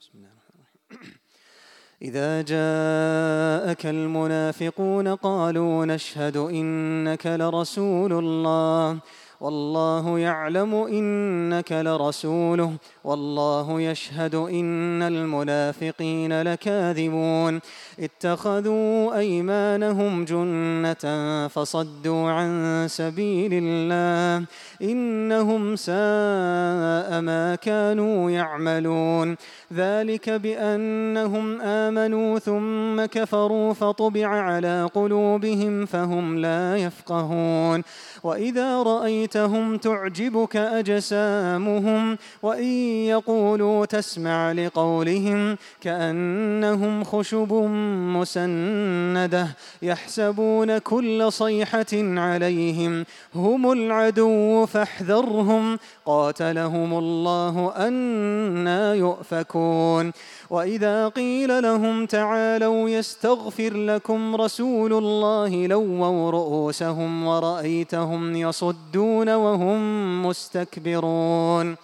بسم الله الرحمن الرحيم. إذا جاءك المنافقون قالوا نشهد إنك لرسول الله والله يعلم إنك لرسوله والله يشهد إن المنافقين لكاذبون اتخذوا أيمانهم جنة فصدوا عن سبيل الله إنهم ساء ما كانوا يعملون ذلك بأنهم آمنوا ثم كفروا فطبع على قلوبهم فهم لا يفقهون وإذا رأيتهم تعجبك أجسامهم وإن يقولوا تسمع لقولهم كأنهم خشب مسندة يحسبون كل صيحة عليهم هم العدو فاحذرهم قاتلهم الله أنى يؤفكون وإذا قيل لهم تعالوا يستغفر لكم رسول الله لووا رؤوسهم ورأيتهم يصدون وهم مستكبرون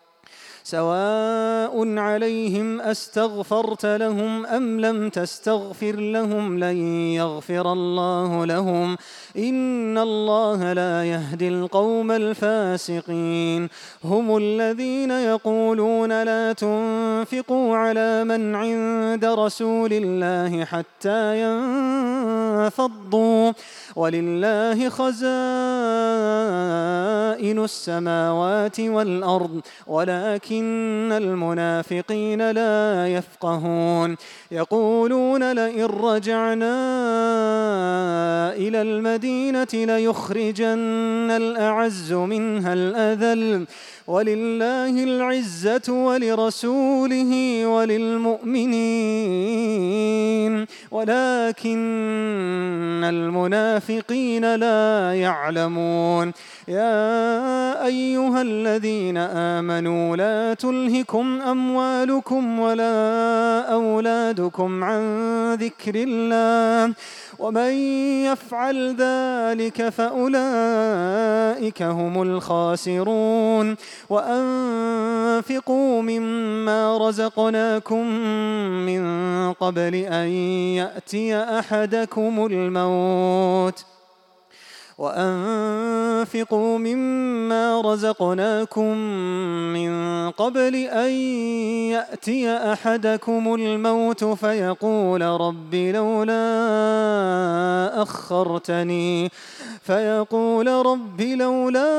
سواء عليهم أستغفرت لهم أم لم تستغفر لهم لن يغفر الله لهم إن الله لا يهدي القوم الفاسقين هم الذين يقولون لا تنفقوا على من عند رسول الله حتى ينفضوا ولله خزائن السماوات والأرض ولكن المنافقين لا يفقهون يقولون لئن رجعنا إلى المدينة ليخرجن الأعز منها الأذل ولله العزة ولرسوله وللمؤمنين ولكن المنافقين لا يعلمون يا أيها الذين آمنوا لا تلهكم أموالكم ولا أولادكم عن ذكر الله ومن يفعل ذلك فأولئك هم الخاسرون وأنفقوا مما رزقناكم من قبل أن يأتي أحدكم الموت وأنفقوا مما رزقناكم من قبل أن يأتي أحدكم الموت فيقول رب لولا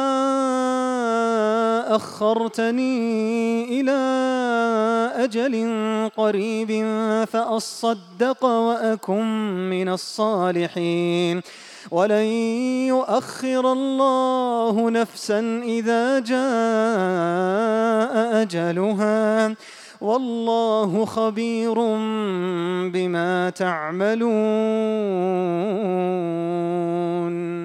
أخرتني إلى أجل قريب فأصدق وأكن من الصالحين ولن يؤخر الله نفسا إذا جاء أجلها والله خبير بما تعملون.